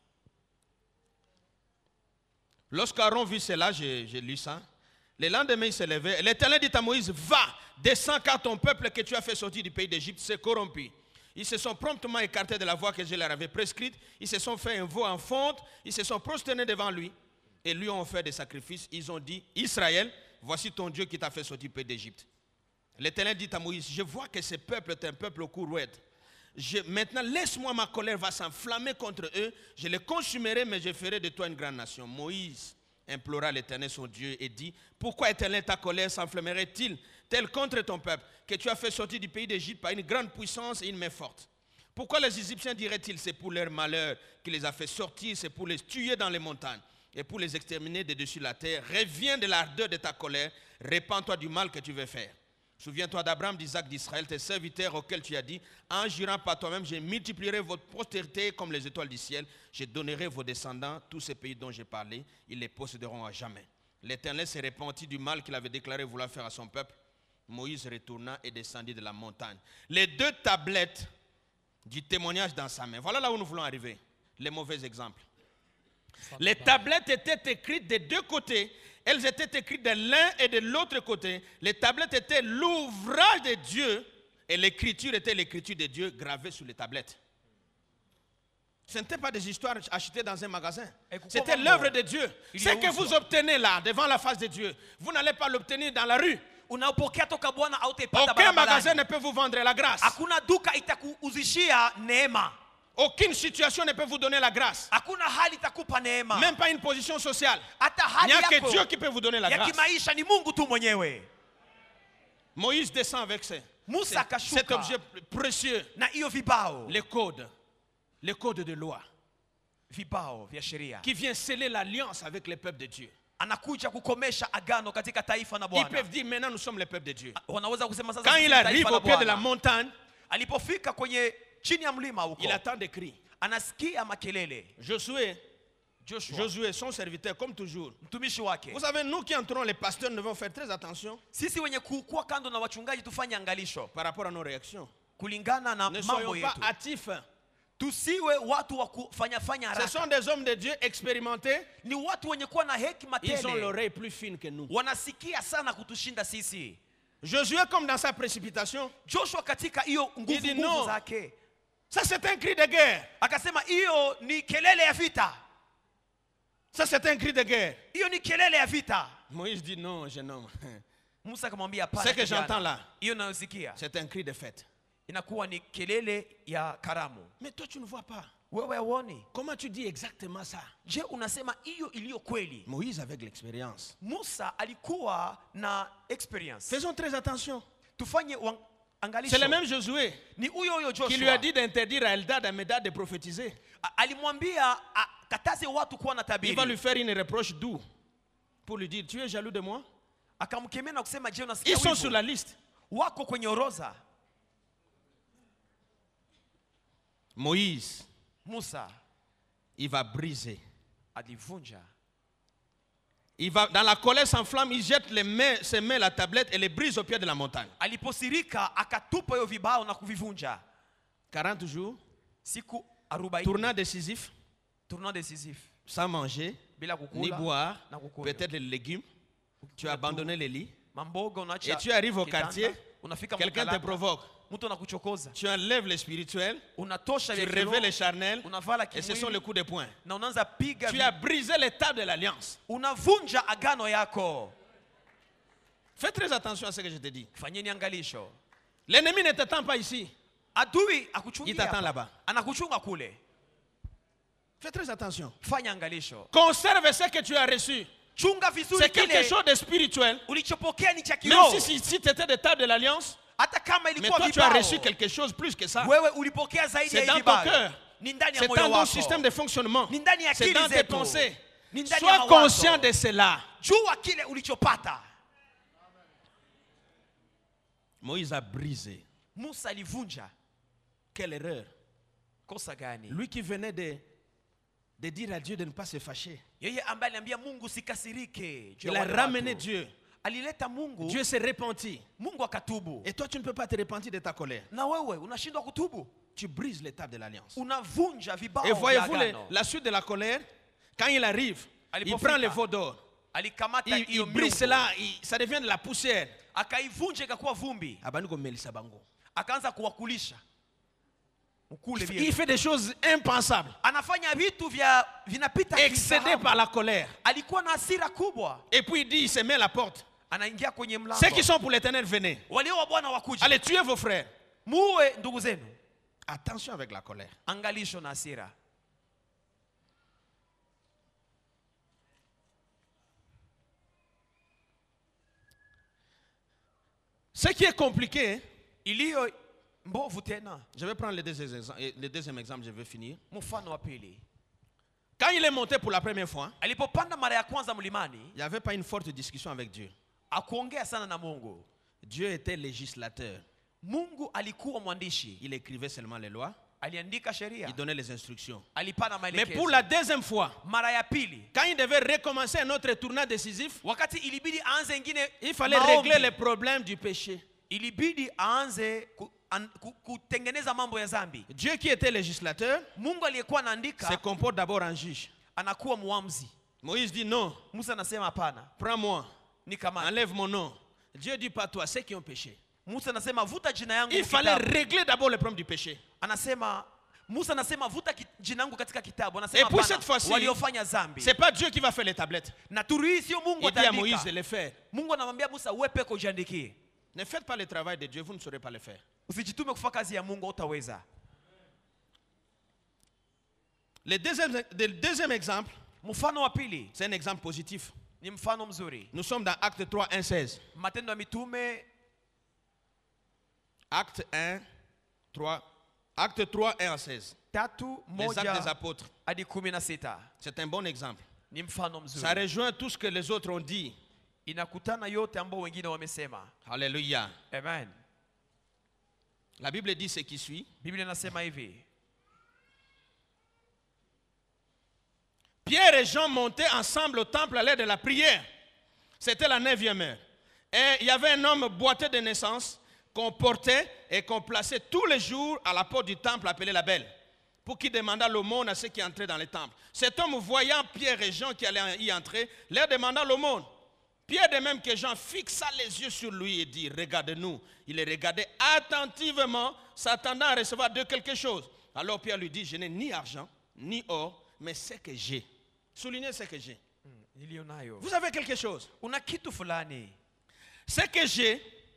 Lorsqu'Aaron vit cela, j'ai j'ai lu ça. Le lendemain, il s'est levé. L'Éternel dit à Moïse, va, descends car ton peuple que tu as fait sortir du pays d'Égypte s'est corrompu. Ils se sont promptement écartés de la voie que je leur avais prescrite. Ils se sont fait un veau en fonte. Ils se sont prosternés devant lui et lui ont fait des sacrifices. Ils ont dit, Israël, voici ton Dieu qui t'a fait sortir du pays d'Égypte. L'Éternel dit à Moïse, je vois que ce peuple est un peuple courrouette. Je, maintenant, laisse-moi, ma colère va s'enflammer contre eux. Je les consumerai, mais je ferai de toi une grande nation. Moïse implora l'Éternel son Dieu et dit, pourquoi Éternel ta colère s'enflammerait-il tel contre ton peuple que tu as fait sortir du pays d'Égypte par une grande puissance et une main forte? Pourquoi les Égyptiens diraient-ils, c'est pour leur malheur qu'il les a fait sortir, c'est pour les tuer dans les montagnes et pour les exterminer de dessus la terre? Reviens de l'ardeur de ta colère, répands-toi du mal que tu veux faire. Souviens-toi d'Abraham, d'Isaac, d'Israël, tes serviteurs auxquels tu as dit, en jurant par toi-même, je multiplierai votre postérité comme les étoiles du ciel, je donnerai vos descendants tous ces pays dont j'ai parlé, ils les posséderont à jamais. L'Éternel s'est repenti du mal qu'il avait déclaré vouloir faire à son peuple. Moïse retourna et descendit de la montagne. Les deux tablettes du témoignage dans sa main. Voilà là où nous voulons arriver. Les mauvais exemples. Les tablettes étaient écrites des deux côtés. Elles étaient écrites de l'un et de l'autre côté. Les tablettes étaient l'ouvrage de Dieu et l'écriture était l'écriture de Dieu gravée sur les tablettes. Ce n'était pas des histoires achetées dans un magasin. C'était l'œuvre de Dieu. Ce que vous obtenez là, devant la face de Dieu, vous n'allez pas l'obtenir dans la rue. unaopokea toka Bwana hautaipata Aucun magasin barabarani. ne peut vous vendre la grâce. Hakuna duka itakuuzishia neema. Aucune situation ne peut vous donner la grâce. Hakuna hali itakupa neema. Même pas une position sociale. Hata Il n'y hali a que yako Dieu qui peut vous donner la ya grâce. kimaisha ni Mungu tu mwenyewe. Moïse descend avec ce- Musa cet akashuka objet précieux, na hiyo vibao, les codes, les codes de loi, vibao vya sheria. qui vient sceller l'alliance avec les peuples de Dieu. Anakuja kukomesha agano katika taifa na Ils Bwana. peuvent dire maintenant nous sommes les peuples de Dieu. Wanaweza kusema sasa Quand sisi il ni taifa arrive la au pied de la Bwana. montagne, Alipofika kwenye chini ya mlima huko, il attend des cris. anasikia makelele. Josué, Joshua, Josué, son serviteur, comme toujours. mtumishi wake. Vous savez, nous qui entrons, les pasteurs, nous devons faire très attention Sisi wenye kuwa kando na wachungaji tufanye angalisho par rapport à nos réactions. kulingana na Ne mambo soyons pas yetu. hâtifs. Tusiwe watu wa kufanya fanya Ce haraka. sont des hommes de Dieu expérimentés. Ni watu wenye kuwa na hekima Ils ont tele. l'oreille plus fine que nous. Wanasikia sana kutushinda sisi. Josué, comme dans sa précipitation, Joshua katika hiyo nguvu dit nguvu non. zake ça c'est un cri de guerre. akasema hiyo ni kelele ya vita. Ça c'est un cri de guerre. Hiyo ni kelele ya vita. Moïse dit non, jeune homme. Musa akamwambia hapana. Ce que kijana. j'entends là, Hiyo nayosikia c'est un cri de fête. inakuwa ni kelele ya karamu. Mais toi, tu ne vois pas. Wewe huoni? Comment tu dis exactement ça? Je, unasema hiyo iliyo kweli? Moïse avec l'expérience. Musa alikuwa na experience. Faisons très attention. Tufanye uang- angalisho. C'est le même Josué Ni huyo huyo Joshua qui lui a dit d'interdire à Eldad, à Médad de prophétiser. A- alimwambia a- kataze watu kuwa na Il va tabiri. lui faire une reproche doux pour lui dire, tu es jaloux de moi? Akamkemea na kusema, je, unasikia Ils sont wivu? sur la liste. Wako kwenye orodha. Moïse, Musa il va briser. alivunja. Il va, dans la colère sans flamme, il jette les mains, ses mains à la tablette et les brise au pied de la montagne. Aliposirika akatupa hiyo vibao na kuvivunja. quarante jours, Siku arobaini. tournant décisif, Tournant décisif. sans manger, Bila ni kukula boire, na kukunywa. peut-être les légumes. Tu as abandonné les lits. Mamboga unaacha. Et tu arrives au kitanda, quartier, unafika quelqu'un te mkalapa, provoque. mtu anakuchokoza. Tu enlèves les spirituels, Unatosha tu vya révèles les kiroho, charnels, unavala et ce sont kimwili les coups de poing. na unaanza piga Tu vi- as brisé l'état de l'alliance. unavunja agano yako. Fais très attention à ce que je te dis. Fanyeni angalisho. L'ennemi ne t'attend pas ici. Adui Il akuchungia t'attend hapa. là-bas. Anakuchunga kule. Fais très attention. Fanya angalisho. Conserve ce que tu as reçu. Chunga vizuri C'est quelque kile chose de spirituel. ulichopokea ni cha Même kiroho. si, si, si tu étais de table de l'alliance, Hata kama mais ilikuwa toi tu as vibao, reçu quelque chose plus que ça. wewe ulipokea zaidi C'est ya dans hivi ton vibao. cœur. Ni ndani ya C'est moyo dans ton wako. système de fonctionnement. Ni ndani ya C'est akili dans tes zetu. pensées. Ni ndani ya Sois mawazo. conscient de cela. Jua kile ulichopata. Moïse a brisé. Musa alivunja. Quelle erreur. Kosa gani? Lui qui venait de, de dire à Dieu de ne pas se fâcher. Yeye ambaye aliambia Mungu sikasirike. juu Il ya a wale ramené watu. Dieu. Alileta Mungu. Dieu s'est repenti. Mungu akatubu. Et toi, tu ne peux pas te repentir de ta colère. Na wewe unashindwa kutubu. Tu brises l'étape de l'alliance. Unavunja vibao Et vya voyez-vous les- agano. la suite de la colère. Quand il arrive, il Alipofika, prend les veaux d'or. alikamata Il, il hiyo brise miungu. cela, il- ça devient de la poussière. Akaivunja ikakuwa vumbi. Abani komelisa bango. Akaanza kuwakulisha. Mkule Il vile. fait des choses impensables. Anafanya vitu vya vinapita Excédé kifahamu. par la colère. Alikuwa na hasira kubwa. Et puis il dit, il se met à la porte. Anaingia kwenye mlango. Ceux qui sont pour l'éternel, venez. Walio wa Bwana wakuja. Allez tuer vos frères. Muue ndugu zenu. Attention avec la colère. Angalisho na hasira. Ce qui est compliqué, hein, Iliyo mbovu tena. je vais prendre le deuxième exemple, le deuxième exemple, je vais finir. Mfano wa pili. Quand il est monté pour la première fois, Alipopanda mara ya kwanza mlimani, il n'y avait pas une forte discussion avec Dieu. akuongea sana na Mungu. Dieu était législateur. Mungu alikuwa mwandishi. Il écrivait seulement les lois. Aliandika sheria. Il donnait les instructions. Alipana Mais maelekezo. pour la deuxième fois, Mara ya pili, quand il devait recommencer un autre tournant décisif, wakati ilibidi aanze ingine il fallait maombi. régler les problèmes du péché. Ilibidi aanze ku, an, ku, kutengeneza mambo ya zambi. Dieu qui était législateur Mungu aliyekuwa se anaandika comporte d'abord en juge. anakuwa muamzi. Moïse dit non, Musa anasema hapana, prends-moi, ni kama. enlève mon nom. Dieu dit pas toi, ceux qui ont péché. Musa anasema vuta jina yangu Il fallait kitabu. régler d'abord le problème du péché. Anasema Musa anasema vuta jina langu katika kitabu. Et Anasema pour cette fois-ci, waliofanya dhambi. c'est pas Dieu qui va faire les tablettes. Na turi sio Mungu Il dit à ataandika. Moïse de les faire. Mungu anamwambia Musa wewe peke ujiandikie. Ne faites pas le travail de Dieu, vous ne saurez pas le faire. Usijitume kufanya kazi ya Mungu utaweza. Le deuxième, le deuxième exemple, Mfano wa pili c'est un exemple positif. ni mfano mzuri. Nous sommes dans Acte trois, un, seize. Matendo ya Mitume Acte un, trois. Acte trois, un à seize. tatu Les actes des moja apôtres. hadi kumi na sita. C'est un bon exemple. Ni mfano Ça mzuri. rejoint tout ce que les autres ont dit. Inakutana yote ambao wengine wamesema. Alléluia. Amen. La Bible dit ce qui suit. Biblia inasema hivi. Pierre et Jean montaient ensemble au temple à l'heure de la prière. C'était la neuvième heure. Et il y avait un homme boiteux de naissance qu'on portait et qu'on plaçait tous les jours à la porte du temple appelé la Belle, pour qu'il demandât l'aumône à ceux qui entraient dans le temple. Cet homme, voyant Pierre et Jean qui allaient y entrer, leur demanda l'aumône. Pierre, de même que Jean, fixa les yeux sur lui et dit, regarde-nous. Il les regardait attentivement, s'attendant à recevoir de quelque chose. Alors Pierre lui dit, je n'ai ni argent, ni or, mais ce que j'ai. Soulignez ce que j'ai. Nilionayo. Vous avez quelque chose. Una kitu fulani. Ce que j'ai,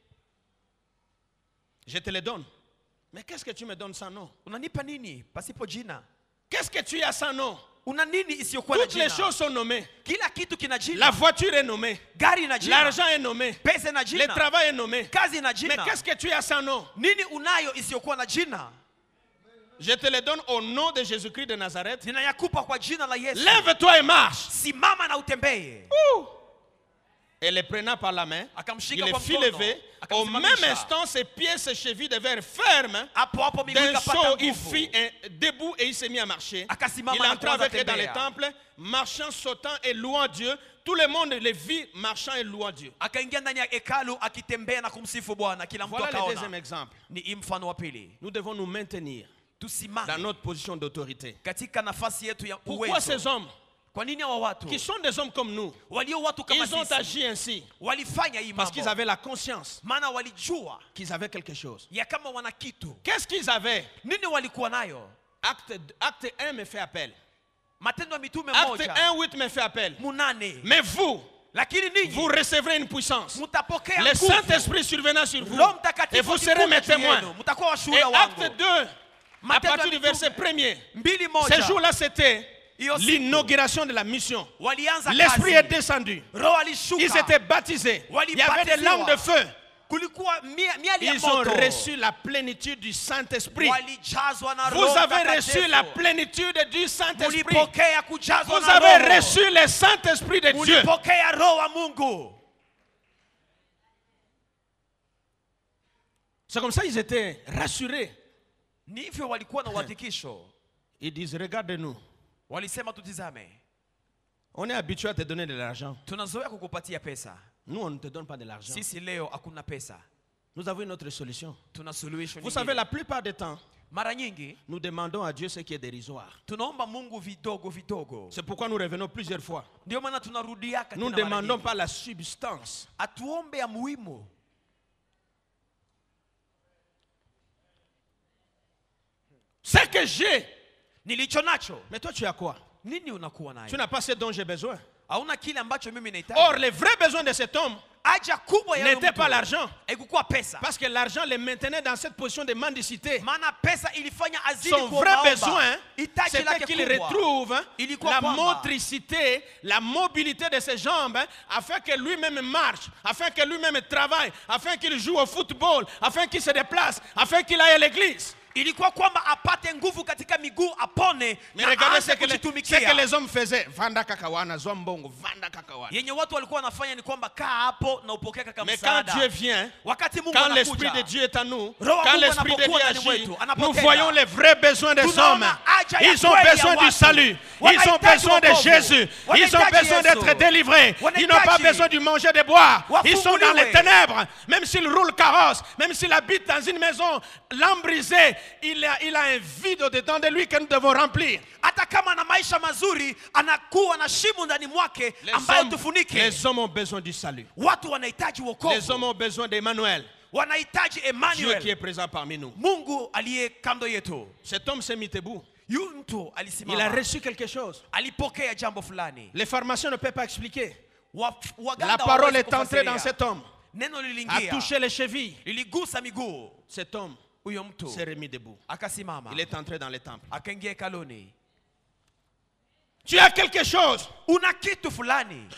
je te le donne. Mais qu'est-ce que tu me donnes sans nom? Unanipa nini pasipo jina? Qu'est-ce que tu as sans nom? Una nini isiyokuwa na Toutes les jina? choses sont nommées. Kila kitu kina jina. La voiture est nommée. Gari na jina. L'argent est nommé. Pesa na Le jina. travail est nommé. Kazi na Mais jina. qu'est-ce que tu as sans nom? Nini unayo isiyokuwa na jina? Je te le donne au nom de Jésus-Christ de Nazareth. Ninayakupa kwa jina la Yesu. Lève-toi et marche. Simama na utembee. Ouh. Et le prenant par la main, Akamshika il le kwa fit mkono. lever. Au Akamsimamisha. même instant, ses pieds, ses chevilles devinrent fermes. Hapo hapo miguu D'un ikapata saut, il nguvu. fit un debout et il s'est mis à marcher. Akasimama Il na entra kuanza avec eux dans le tembea. temple, marchant, sautant et louant Dieu. Tout le monde le vit marchant et louant Dieu. Akaingia ndani ya hekalu akitembea na kumsifu Bwana. Kila mtu Voilà le deuxième akaona. exemple. Ni hii mfano wa pili. Nous devons nous maintenir dans Tusimame notre position d'autorité. katika nafasi yetu ya Pourquoi ces uwezo. hommes Kwa nini hawa watu qui sont des hommes comme nous, walio watu kama ils ont sisi agi ainsi walifanya hii parce qu'ils mambo? avaient la conscience Maana walijua qu'ils avaient quelque chose. ya kama wana kitu. Qu'est-ce qu'ils avaient? Nini walikuwa nayo? Acte, acte un me fait appel. Matendo ya Mitume Acte moja un, huit me fait appel. munane. Mais vous, Lakini ninyi vous recevrez une puissance. mtapokea Le nguvu. Saint-Esprit survenant sur vous. Roho Mtakatifu Et vous serez akikuja mes juu yenu, témoins. mtakuwa Et washuhuda acte wangu. deux, à Matendo ya partir du verset Mitume premier, mbili ce moja. jour-là, c'était Hiyo siku l'inauguration de la mission. walianza L'Esprit kazi. est descendu. Roho alishuka. Ils étaient baptisés. Il y avait des langues de feu. Kulikuwa mia- miali ya Ils ont moto. reçu la plénitude du Saint-Esprit. Walijazwa na Vous Roho avez Mtakatifu. reçu la plénitude du Saint-Esprit. Mulipokea kujazwa Vous na avez Roho. reçu le Saint-Esprit de Dieu. Mulipokea Roho wa Mungu. C'est comme ça qu'ils étaient rassurés. Ni hivyo walikuwa na uhakikisho. Ils disent, regarde-nous. Walisema tutizame. On est habitué à te donner de l'argent. Tunazoea kukupatia pesa. Nous, on ne te donne pas de l'argent. Sisi leo hakuna pesa. Nous avons une autre solution. Tuna suluhisho Vous nyingine. savez, la plupart du temps, Mara nyingi nous demandons à Dieu ce qui est dérisoire. tunaomba Mungu vidogo vidogo. C'est pourquoi nous revenons plusieurs fois. Ndio maana tunarudia Nous ne katika mara demandons nyingi. pas la substance. Atuombe ya muhimu. Ce que j'ai. Nilicho nacho. Mais toi, tu as quoi? Nini unakuwa nayo? Tu n'as pas ce dont j'ai besoin. Hauna kile ambacho mimi nahitaji. Or, le vrai besoin de cet homme Haja kubwa ya huyo n'était mtu pas l'argent. haikuwa pesa. Parce que l'argent les maintenait dans cette position de mendicité. Maana pesa ilifanya azidi Son kuwa vrai maomba. besoin, Hitaji c'était lake qu'il kubwa retrouve ilikuwa la kwamba motricité, la mobilité de ses jambes, hein, afin que lui-même marche, afin que lui-même travaille, afin qu'il joue au football, afin qu'il se déplace, afin qu'il aille à l'église. ilikuwa kwamba apate nguvu katika miguu apone Mais na regardez aanze ce que, les, ce kujitumikia. que les hommes faisaient. Vanda kakawana, zombongo, vanda kakawana. Yenye watu walikuwa wanafanya ni kwamba kaa hapo na upokee kaka Mais quand msaada. Dieu vient, Wakati Mungu quand l'Esprit anakuja, de Dieu est en nous, Roho wa quand Mungu l'Esprit de Dieu anapokuwa ndani agit, mwetu, nous anapotenda. voyons les vrais besoins des hommes. Tunaona haja ya Ils ont kweli ya besoin du watu. salut. Ils ont Wanahitaji besoin de wokovu. Jésus. Ils ont Wanahitaji besoin Yesu. d'être délivrés. Ils n'ont pas Wanahitaji besoin de manger, de boire. Ils sont dans les wafunguliwe. ténèbres. Même s'ils roulent carrosse, même s'il habite dans une maison lambrisée, il a, il a un vide au-dedans de lui que nous devons remplir. Hata kama na maisha mazuri anakuwa na shimo ndani mwake Les ambayo hommes, tufunike. les hommes ont besoin du salut. Watu wanahitaji Les wokovu. hommes ont besoin d'Emmanuel. wanahitaji Dieu qui Emmanuel, est présent parmi nous. Mungu aliye kando yetu. Cet homme s'est mis debout. Yu mtu Il a alisimama, reçu quelque chose. alipokea jambo fulani. Les pharmaciens ne peuvent pas expliquer. Wa- waganga La parole hawawezi est entrée dans kufasiria. cet homme, Neno a lilingia, touché les chevilles. liligusa miguu. Cet homme Huyo mtu s'est remis debout. akasimama, Il est entré dans les temples. akaingia hekaluni. Tu as quelque chose. Una kitu fulani.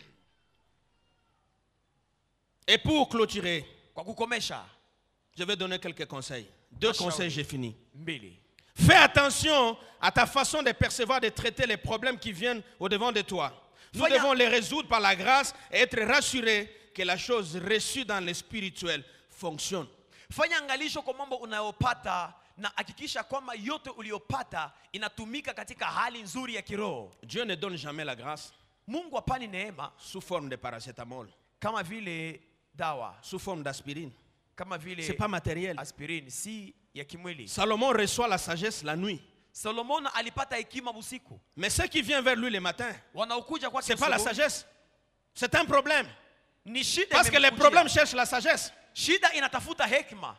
Et pour clôturer, Kwa kukomesha, je vais donner quelques conseils. Deux Mashauri. conseils, j'ai fini. mbili. Fais attention à ta façon de percevoir, de traiter les problèmes qui viennent au-devant de toi. Nous Soyez- devons les résoudre par la grâce et être rassurés que la chose reçue dans le spirituel fonctionne. Fanya angalisho kwa mambo unayopata na hakikisha kwamba yote uliyopata inatumika katika hali nzuri ya kiroho. Dieu ne donne jamais la grâce Mungu hapani neema sous forme de paracétamol, kama vile dawa, sous forme d'aspirine. kama Ce n'est vile pas matériel. aspirini, si ya kimwili. Salomon reçoit la sagesse la nuit. Solomon alipata hekima usiku. Mais ce qui vient vers lui le matin, Wanaokuja kwake ce n'est pas la asubuhi, sagesse. C'est un problème. ni shida Parce que les imemkujia. problèmes cherchent la sagesse. Shida inatafuta hekima.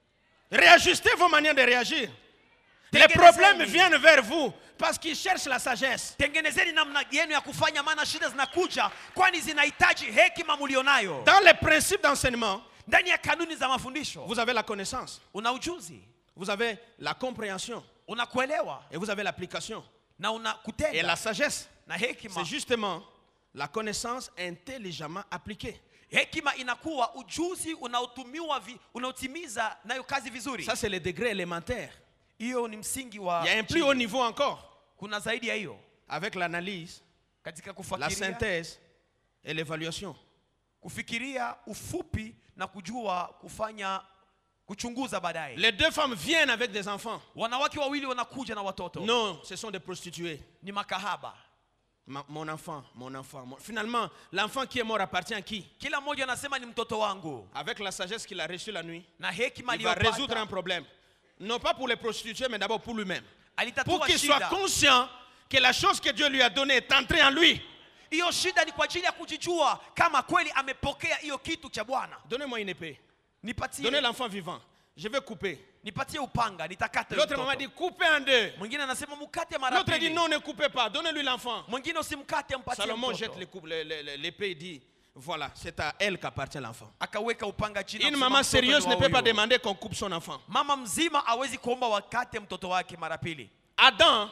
Réajustez vos manières de réagir. Les Tengenezeni. problèmes viennent vers vous parce qu'ils cherchent la sagesse. Tengenezeni namna yenu ya kufanya, maana shida zinakuja kwani zinahitaji hekima mulionayo. Dans les principes d'enseignement, Ndani ya kanuni za mafundisho vous avez la connaissance, una ujuzi, vous avez la compréhension unakuelewa et vous avez l'application. na Et unakutenda la sagesse, na hekima. c'est justement la connaissance intelligemment appliquée. Hekima inakuwa ujuzi unaotumiwa vi, unaotimiza nayo kazi vizuri. Ça, c'est le degré élémentaire. Hiyo ni msingi wa Il y a un plus chini. haut niveau encore, Kuna zaidi ya hiyo avec l'analyse, katika la kufikiria, synthèse et l'évaluation. kufikiria ufupi na kujua kufanya kuchunguza baadaye. Les deux femmes viennent avec des enfants. Wanawake wawili wanakuja na watoto, Non, ce sont des prostituées. ni makahaba. Ma- mon enfant, mon enfant. mon- Finalement, l'enfant qui est mort appartient à qui? Kila mmoja anasema ni mtoto wangu, Avec la sagesse qu'il a reçue la nuit, na hekima il va résoudre un aliyopata problème. Non pas pour les prostituées, mais d'abord pour lui-même. Pour alitatua qu'il soit shida. conscient que la chose que Dieu lui a donnée est entrée en lui. Hiyo shida ni kwa ajili ya kujijua kama kweli amepokea hiyo kitu cha Bwana. Donnez-moi une épée. Nipatie, Donnez l'enfant vivant. Je vais couper. nipatie upanga, nitakata L'autre mtoto. maman dit coupez en deux. Mwingine anasema mkate mara L'autre dit pili. non, ne coupez pas. Donnez-lui l'enfant. Mwingine usimkate, mpatie Salomon jette mtoto. les coupes- les- les- les- l'épée et dit voilà, c'est à elle qu'appartient l'enfant. Akaweka upanga chini. Une akasema, maman mtoto sérieuse ni ne wa peut pas huyu. demander qu'on coupe son enfant. Mama mzima hawezi kuomba wakate mtoto wake mara pili. Adam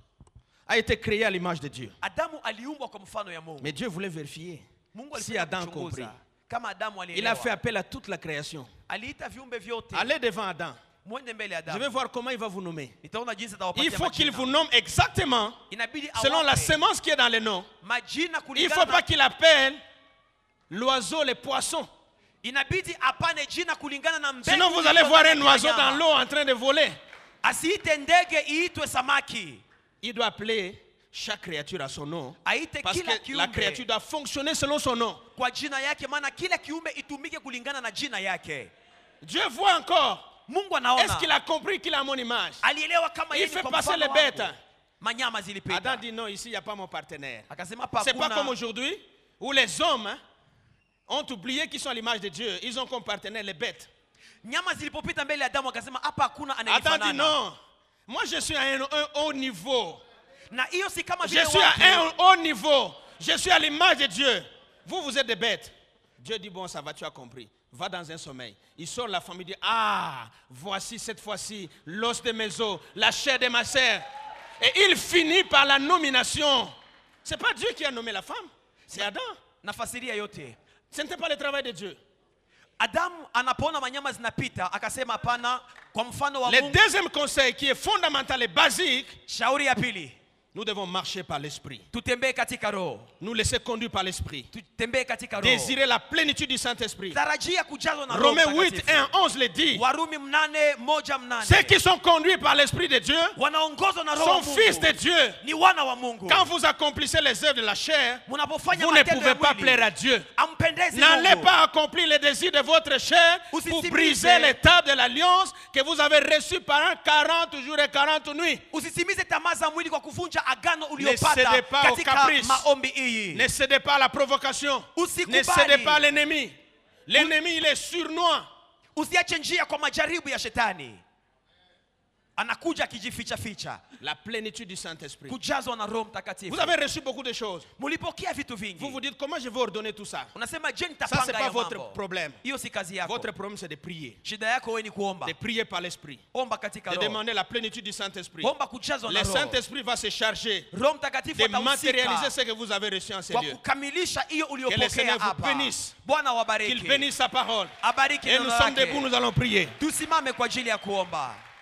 a été créé à l'image de Dieu. Adamu aliumbwa kwa mfano ya Mungu. Mais Dieu voulait vérifier Mungu si alipenda Adam a kuchunguza compris. kama Adamu Il a fait alielewa. appel à toute la création. Aliita viumbe vyote. Allez devant Adam. Mwende mbele ya Je vais Adamu. voir comment il va vous nommer. Nitaona jinsi Il atawapatia faut qu'il majina. vous nomme exactement Inabidi selon la awape sémence qui est dans le nom. majina Il ne faut kulingana pas na, qu'il appelle l'oiseau, les poissons. inabidi apane jina kulingana na mbegu. Sinon, vous allez iliyo voir ndani un ya oiseau nyama. dans l'eau en train de voler. Asiite ndege iitwe samaki. Il doit appeler chaque créature à son nom. Aite Parce kila que la créature kiumbe doit fonctionner selon son nom. kwa jina yake, maana kila kiumbe itumike kulingana na jina yake. Dieu voit encore. Mungu Est-ce anaona, qu'il a compris qu'il a mon image? alielewa kama Il yeye ni fait kwa passer mfano les bêtes. wangu. Manyama Adam zilipita. dit non, ici il n'y a pas mon partenaire. Akasema hapa C'est pas comme hakuna. aujourd'hui où les hommes hein, ont oublié qu'ils sont à l'image de Dieu. Ils ont comme partenaire les bêtes. Nyama zilipopita mbele ya Adamu akasema hapa hakuna Adam dit anayefanana. non. Moi je suis à un, un haut niveau. Na hiyo si kama Je vile suis à watu. un haut niveau. Je suis à l'image de Dieu. Vous, vous êtes des bêtes. Dieu dit bon, ça va, tu as compris. Va dans un sommeil. Il sort la femme, il dit ah, voici cette fois-ci l'os de mes os, la chair de ma chair. Et il finit par la nomination. C'est pas Dieu qui a nommé la femme, c'est Adam. Nafasiria yote. Ce n'était pas le travail de Dieu. Adamu anapoona manyama zinapita akasema hapana, kwa mfano wa Le Mungu. deuxième conseil qui est fondamental et basique, Shauri ya pili, nous devons marcher par l'esprit. tutembee katika roho. Nous laisser conduire par l'esprit. Tutembee katika roho. Désirer la plénitude du Saint-Esprit. Tarajia kujazwa na roho. Romains huit, Mtakatifu. un, onze le dit. Warumi mnane moja mnane. Ceux qui sont conduits par l'Esprit de Dieu wanaongozwa na roho sont wa Mungu. fils de Dieu. Ni wana wa Mungu. Quand vous accomplissez les œuvres de la chair, Munapofanya vous ne matendo pouvez ya pas mwili, plaire à Dieu. ampendezi N'allez Mungu. pas accomplir les désirs de votre chair pour Usitimize. briser l'état de l'alliance que vous avez reçu pendant quarante jours et quarante nuits. Usitimize tamaa za mwili kwa kuvunja agano cédez uliopata pas au katika caprice. maombi hii. Ne cédez pas à la provocation. Usikubali. Ne cédez pas à l'ennemi. L'ennemi, il est sournois. Usiache njia kwa majaribu ya shetani. Anakuja akijificha ficha. La plénitude du Saint-Esprit. Kujazwa na Roho Mtakatifu. Vous avez reçu beaucoup de choses. Mulipokea vitu vingi. Vous vous dites comment je vais ordonner tout ça? Unasema je Ça nitapanga c'est pas ya votre mambo. problème. Hiyo si kazi yako. Votre problème c'est de prier. Shida yako wewe ni kuomba. De prier par l'esprit. Omba katika De Roho. demander la plénitude du Saint-Esprit. Omba kujazwa na Le Roho. Saint-Esprit va se charger Roho Mtakatifu de matérialiser atahusika ce que vous avez reçu en ces kwa lieux. kukamilisha hiyo Que le uliyopokea Seigneur vous hapa. bénisse. Bwana Qu'il wabariki. bénisse sa parole. Abariki Et nous neno sommes lake. debout, nous allons prier. Tusimame kwa ajili ya kuomba.